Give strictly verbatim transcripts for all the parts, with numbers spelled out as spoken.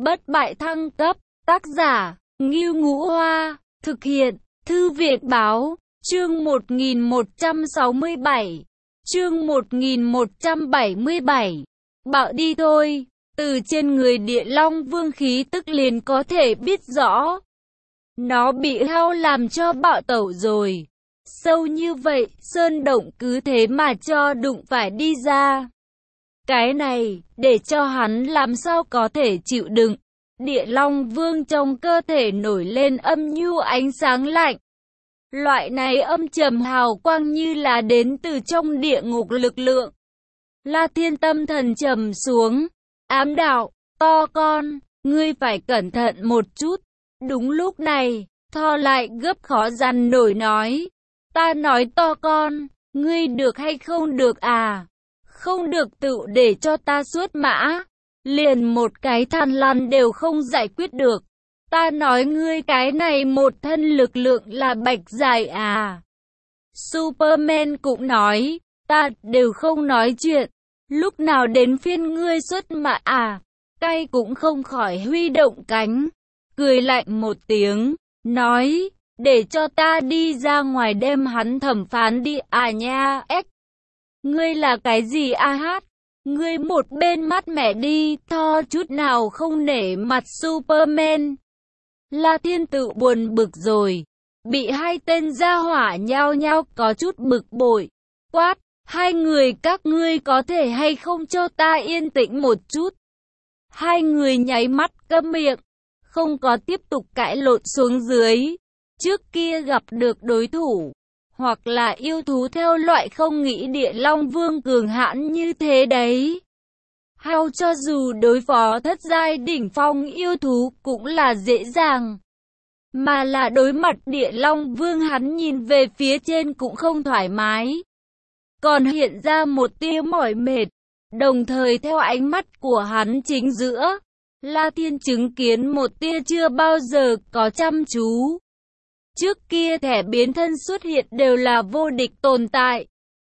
Bất bại thăng cấp, tác giả, Ngưu Ngũ Hoa, thực hiện, Thư viện Báo, chương một nghìn một trăm sáu mươi bảy, chương một nghìn một trăm bảy mươi bảy, bạo đi thôi, từ trên người Địa Long Vương khí tức liền có thể biết rõ. Nó bị hao làm cho bạo tẩu rồi. Sâu như vậy, sơn động cứ thế mà cho đụng phải đi ra. Cái này, để cho hắn làm sao có thể chịu đựng. Địa Long Vương trong cơ thể nổi lên âm nhu ánh sáng lạnh. Loại này âm trầm hào quang như là đến từ trong địa ngục lực lượng. La Thiên tâm thần trầm xuống, ám đạo, to con, ngươi phải cẩn thận một chút. Đúng lúc này, Thor lại gấp khó dằn nổi nói, ta nói to con, ngươi được hay không được à? Không được tự để cho ta xuất mã, liền một cái than lăn đều không giải quyết được. Ta nói ngươi cái này một thân lực lượng là bạch giải à? Superman cũng nói, ta đều không nói chuyện, lúc nào đến phiên ngươi xuất mã à? Cay cũng không khỏi huy động cánh, cười lạnh một tiếng, nói, để cho ta đi ra ngoài đem hắn thẩm phán đi à nha. Ếch, ngươi là cái gì a hát? Ngươi một bên mắt mẹ đi. Thor chút nào không nể mặt Superman. La Thiên tự buồn bực rồi, bị hai tên gia hỏa nhao nhao có chút bực bội, quát, hai người các ngươi có thể hay không cho ta yên tĩnh một chút. Hai người nháy mắt câm miệng, không có tiếp tục cãi lộn xuống dưới. Trước kia gặp được đối thủ, hoặc là yêu thú theo loại không nghĩ Địa Long Vương cường hãn như thế đấy. Hao cho dù đối phó thất giai đỉnh phong yêu thú cũng là dễ dàng. Mà là đối mặt Địa Long Vương hắn nhìn về phía trên cũng không thoải mái. Còn hiện ra một tia mỏi mệt. Đồng thời theo ánh mắt của hắn chính giữa, La Thiên chứng kiến một tia chưa bao giờ có chăm chú. Trước kia thẻ biến thân xuất hiện đều là vô địch tồn tại.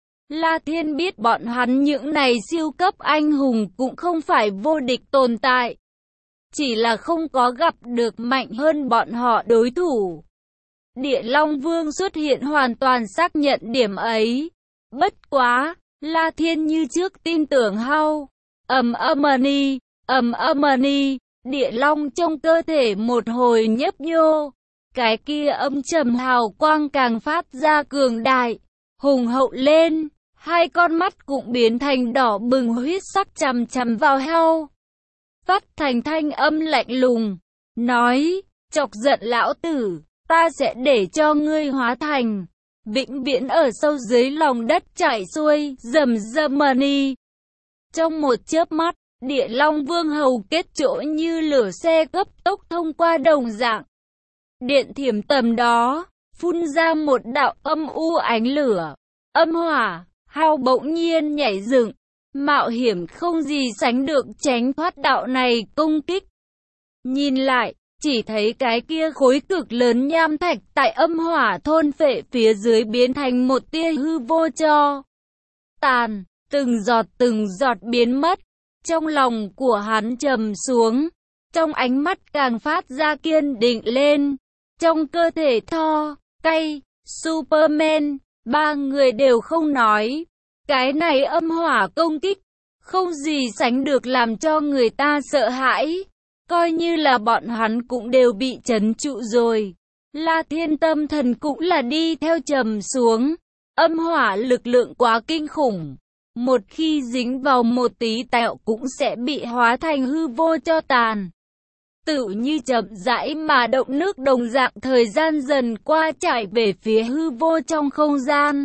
La Thiên biết bọn hắn những này siêu cấp anh hùng cũng không phải vô địch tồn tại. Chỉ là không có gặp được mạnh hơn bọn họ đối thủ. Địa Long Vương xuất hiện hoàn toàn xác nhận điểm ấy. Bất quá, La Thiên như trước tin tưởng Hao. Ầm âm-ni, ầm âm-ni, Địa Long trong cơ thể một hồi nhấp nhô. Cái kia âm trầm hào quang càng phát ra cường đại, hùng hậu lên. Hai con mắt cũng biến thành đỏ bừng huyết sắc chằm chằm vào Hao. Phát thành thanh âm lạnh lùng, nói, chọc giận lão tử, ta sẽ để cho ngươi hóa thành vĩnh viễn ở sâu dưới lòng đất chảy xuôi, rầm rầm ni. Trong một chớp mắt, Địa Long Vương hầu kết chỗ như lửa xe cấp tốc thông qua đồng dạng. Điện thiểm tầm đó, phun ra một đạo âm u ánh lửa, âm hỏa. Hao bỗng nhiên nhảy dựng, mạo hiểm không gì sánh được tránh thoát đạo này công kích. Nhìn lại, chỉ thấy cái kia khối cực lớn nham thạch tại âm hỏa thôn phệ phía dưới biến thành một tia hư vô cho tàn, từng giọt từng giọt biến mất. Trong lòng của hắn trầm xuống, trong ánh mắt càng phát ra kiên định lên. Trong cơ thể Thor, Cay, Superman, ba người đều không nói. Cái này âm hỏa công kích, không gì sánh được làm cho người ta sợ hãi. Coi như là bọn hắn cũng đều bị trấn trụ rồi. La Thiên tâm thần cũng là đi theo trầm xuống. Âm hỏa lực lượng quá kinh khủng. Một khi dính vào một tí tẹo cũng sẽ bị hóa thành hư vô cho tàn. Tự như chậm rãi mà động nước đồng dạng thời gian dần qua chảy về phía hư vô trong không gian.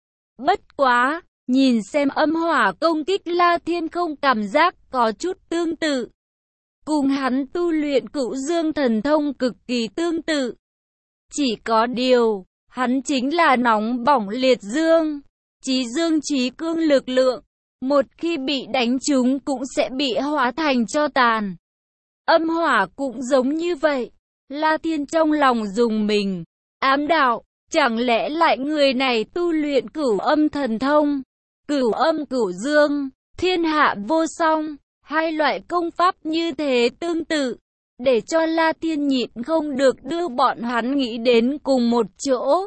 Bất quá, nhìn xem âm hỏa công kích La Thiên không cảm giác có chút tương tự. Cùng hắn tu luyện Cửu Dương thần thông cực kỳ tương tự. Chỉ có điều, hắn chính là nóng bỏng liệt dương. Chí dương chí cương lực lượng, một khi bị đánh trúng cũng sẽ bị hóa thành cho tàn. Âm hỏa cũng giống như vậy. La Thiên trong lòng dùng mình, ám đạo, chẳng lẽ lại người này tu luyện Cửu Âm thần thông, Cửu Âm Cửu Dương, thiên hạ vô song. Hai loại công pháp như thế tương tự, để cho La Thiên nhịn không được đưa bọn hắn nghĩ đến cùng một chỗ.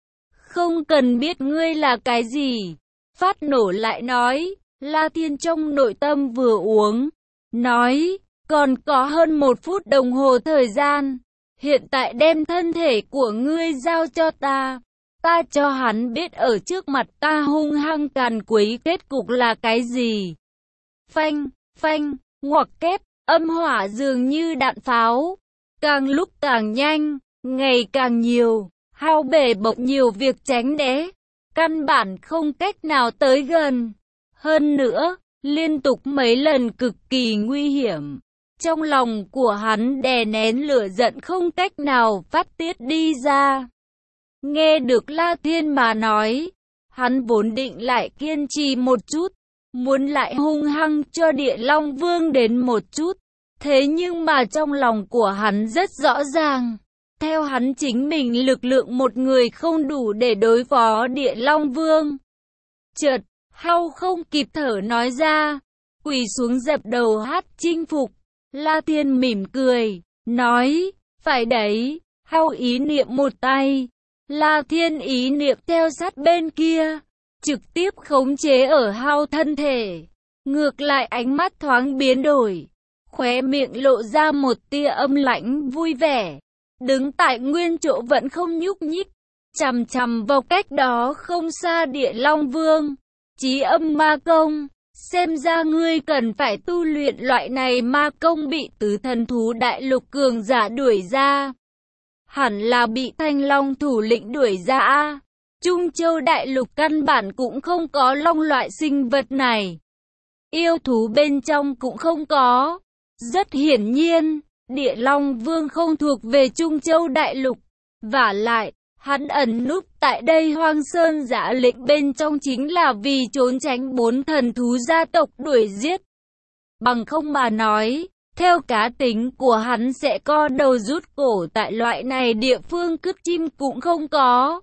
Không cần biết ngươi là cái gì. Phát nổ lại nói, La Thiên trong nội tâm vừa uống, nói, còn có hơn một phút đồng hồ thời gian, hiện tại đem thân thể của ngươi giao cho ta, ta cho hắn biết ở trước mặt ta hung hăng càn quấy kết cục là cái gì. Phanh, phanh, ngoặc kép, âm hỏa dường như đạn pháo, càng lúc càng nhanh, ngày càng nhiều, hao bể bộc nhiều việc tránh né, căn bản không cách nào tới gần. Hơn nữa, liên tục mấy lần cực kỳ nguy hiểm. Trong lòng của hắn đè nén lửa giận không cách nào phát tiết đi ra. Nghe được La Thiên mà nói, hắn vốn định lại kiên trì một chút, muốn lại hung hăng cho Địa Long Vương đến một chút. Thế nhưng mà trong lòng của hắn rất rõ ràng, theo hắn chính mình lực lượng một người không đủ để đối phó Địa Long Vương. Chợt, Hao không kịp thở nói ra, quỳ xuống dập đầu hát chinh phục. La Thiên mỉm cười, nói, phải đấy. Hao ý niệm một tay, La Thiên ý niệm theo sát bên kia, trực tiếp khống chế ở Hao thân thể. Ngược lại ánh mắt thoáng biến đổi, khóe miệng lộ ra một tia âm lãnh vui vẻ, đứng tại nguyên chỗ vẫn không nhúc nhích, chằm chằm vào cách đó không xa Địa Long Vương. Chí âm ma công, xem ra ngươi cần phải tu luyện loại này ma công, bị tứ thần thú đại lục cường giả đuổi ra. Hẳn là bị Thanh Long thủ lĩnh đuổi ra. Trung Châu đại lục căn bản cũng không có long loại sinh vật này. Yêu thú bên trong cũng không có. Rất hiển nhiên, Địa Long Vương không thuộc về Trung Châu đại lục. Vả lại, hắn ẩn núp tại đây Hoang Sơn Giã Lĩnh bên trong chính là vì trốn tránh bốn thần thú gia tộc đuổi giết. Bằng không mà nói, theo cá tính của hắn sẽ co đầu rút cổ tại loại này địa phương cướp chim cũng không có.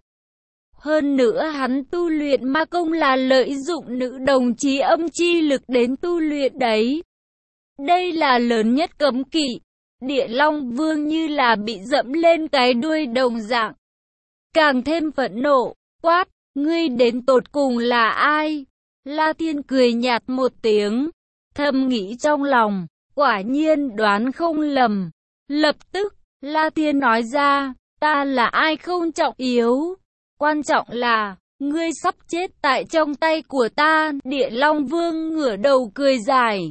Hơn nữa hắn tu luyện ma công là lợi dụng nữ đồng chí âm chi lực đến tu luyện đấy. Đây là lớn nhất cấm kỵ. Địa Long Vương như là bị dẫm lên cái đuôi đồng dạng. Càng thêm phẫn nộ, quát, ngươi đến tột cùng là ai? La Thiên cười nhạt một tiếng, thầm nghĩ trong lòng, quả nhiên đoán không lầm. Lập tức, La Thiên nói ra, ta là ai không trọng yếu. Quan trọng là, ngươi sắp chết tại trong tay của ta. Địa Long Vương ngửa đầu cười dài,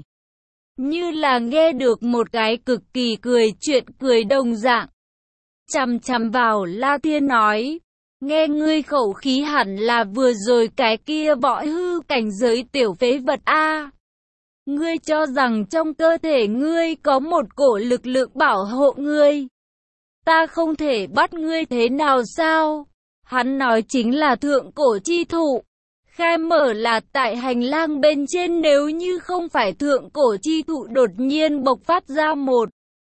như là nghe được một cái cực kỳ cười chuyện cười đồng dạng. Chằm chằm vào La Thiên nói, nghe ngươi khẩu khí hẳn là vừa rồi cái kia võ hư cảnh giới tiểu phế vật a. Ngươi cho rằng trong cơ thể ngươi có một cổ lực lượng bảo hộ ngươi, ta không thể bắt ngươi thế nào sao? Hắn nói chính là thượng cổ chi thụ, khai mở là tại hành lang bên trên, nếu như không phải thượng cổ chi thụ đột nhiên bộc phát ra một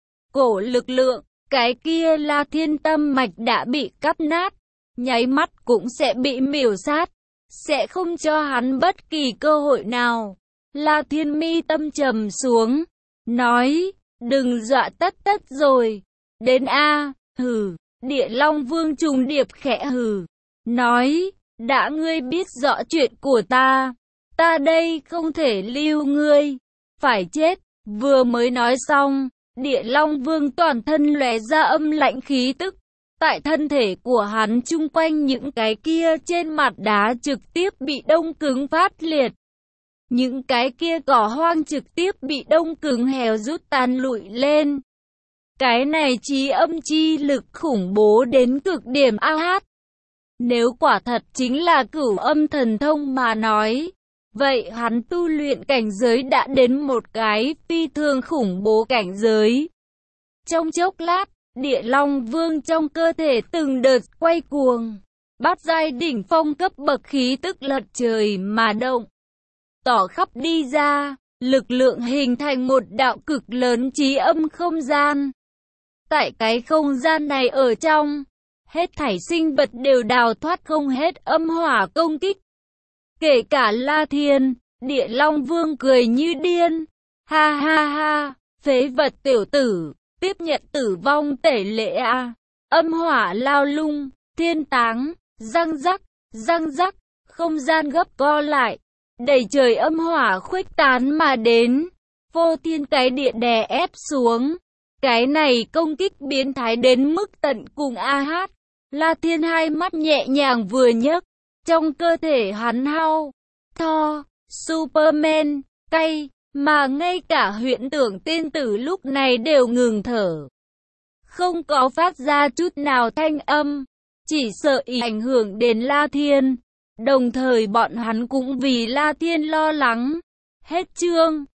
cổ lực lượng, cái kia La Thiên tâm mạch đã bị cắt nát, nháy mắt cũng sẽ bị miểu sát, sẽ không cho hắn bất kỳ cơ hội nào. La Thiên mi tâm trầm xuống, nói, đừng dọa tất tất rồi, đến a, hừ. Địa Long Vương trùng điệp khẽ hừ, nói, đã ngươi biết rõ chuyện của ta, ta đây không thể lưu ngươi, phải chết. Vừa mới nói xong, Địa Long Vương toàn thân lóe ra âm lãnh khí tức, tại thân thể của hắn chung quanh những cái kia trên mặt đá trực tiếp bị đông cứng phát liệt. Những cái kia cỏ hoang trực tiếp bị đông cứng héo rút tan lụi lên. Cái này chí âm chi lực khủng bố đến cực điểm a hát. Nếu quả thật chính là cửu âm thần thông mà nói, vậy hắn tu luyện cảnh giới đã đến một cái phi thường khủng bố cảnh giới. Trong chốc lát, Địa Long Vương trong cơ thể từng đợt quay cuồng, bát giai đỉnh phong cấp bậc khí tức lật trời mà động, tỏ khắp đi ra, lực lượng hình thành một đạo cực lớn chí âm không gian. Tại cái không gian này ở trong, hết thảy sinh vật đều đào thoát không hết âm hỏa công kích. Kể cả La Thiên, Địa Long Vương cười như điên, Ha ha ha, phế vật tiểu tử, tiếp nhận tử vong tẩy lễ à. Âm hỏa lao lung, thiên táng, răng rắc, răng rắc, không gian gấp co lại, đầy trời âm hỏa khuếch tán mà đến, vô thiên cái địa đè ép xuống. Cái này công kích biến thái đến mức tận cùng a hát. La Thiên hai mắt nhẹ nhàng vừa nhấc, trong cơ thể hắn hao, Thor, Superman, cay, mà ngay cả huyễn tưởng tiên tử lúc này đều ngừng thở. Không có phát ra chút nào thanh âm, chỉ sợ ý ảnh hưởng đến La Thiên. Đồng thời bọn hắn cũng vì La Thiên lo lắng. Hết chương.